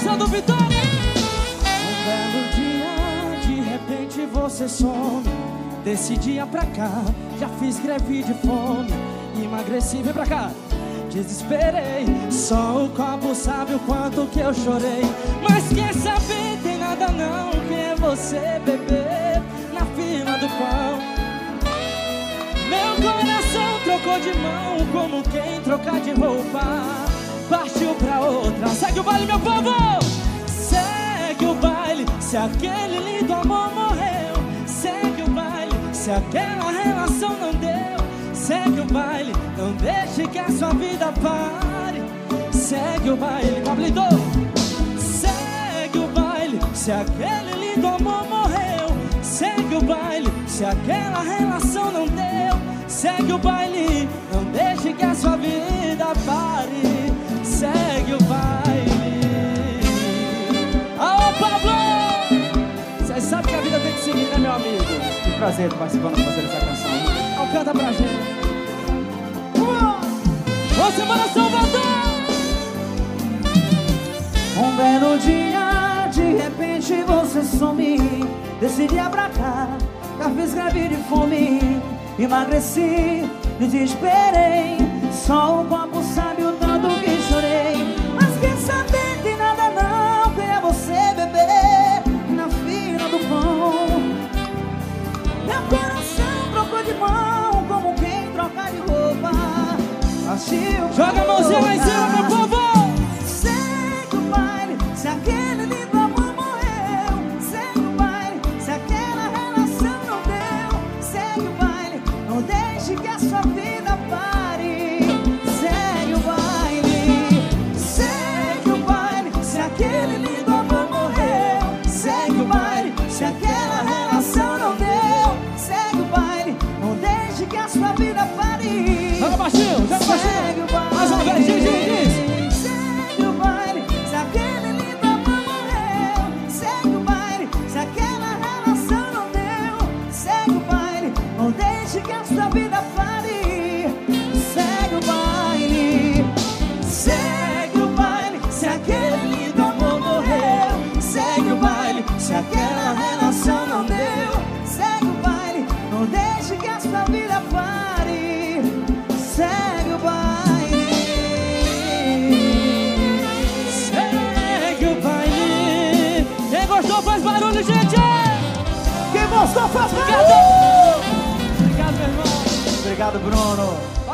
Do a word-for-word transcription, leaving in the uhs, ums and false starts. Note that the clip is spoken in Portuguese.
coração do Vitória. Um belo dia, de repente você some. Desse dia pra cá, já fiz greve de fome. Emagreci, vem pra cá. Desesperei, só o copo sabe o quanto que eu chorei. Mas quer saber, tem nada não. Quem é você, bebê, na fila do pão? Meu coração trocou de mão, como quem trocar de roupa. Partiu pra outra, segue o baile, meu povo! Segue o baile, se aquele lindo amor morreu. Segue o baile, se aquela relação não deu. Segue o baile, não deixe que a sua vida pare. Segue o baile, Pablito. Segue o baile, se aquele lindo amor morreu. Segue o baile, se aquela relação não deu. Segue o baile, não deixe que a sua vida pare. Segue o baile. Aô, Pablo! Cê sabe que a vida tem que seguir, né, meu amigo? Que prazer estar participando com você dessa canção. Então canta pra gente. Ô, Semana Salvador! Um belo dia, de repente você some. Desse dia pra cá, já fiz greve de fome. Emagreci, me desesperei. Só o copo sabe o tanto que chorei. Mas quem sabe tem nada não. Quem é você, bebê, na fila do pão? Meu coração trocou de mão, como quem troca de roupa. Partiu. Joga a mãozinha lá em cima, meu povo! Segue o baile, se aquele lindo amor morreu. Segue o baile, se aquela relação não deu. Segue o baile, não deixe que a sua vida pare. Segue o baile, segue o baile, se aquele lindo amor morreu. Segue o baile, se aquela relação não deu. Segue o baile, não deixe que a sua vida pare. Joga baixinho, joga baixinho! Segue o baile, Mais uma vez, diz, diz, diz. segue o baile, se aquele lindo amor morreu. Segue o baile, se aquela relação não deu. Segue o baile, não deixe que a sua vida pare. Segue o baile, segue o baile, se aquele lindo amor morreu. Segue o baile, se aquela relação não deu. Segue o baile, não deixe que a sua vida pare. Segue o baile, Segue o baile. Quem gostou faz barulho, gente! quem gostou faz Obrigado! barulho. Obrigado, meu irmão! Obrigado, Bruno.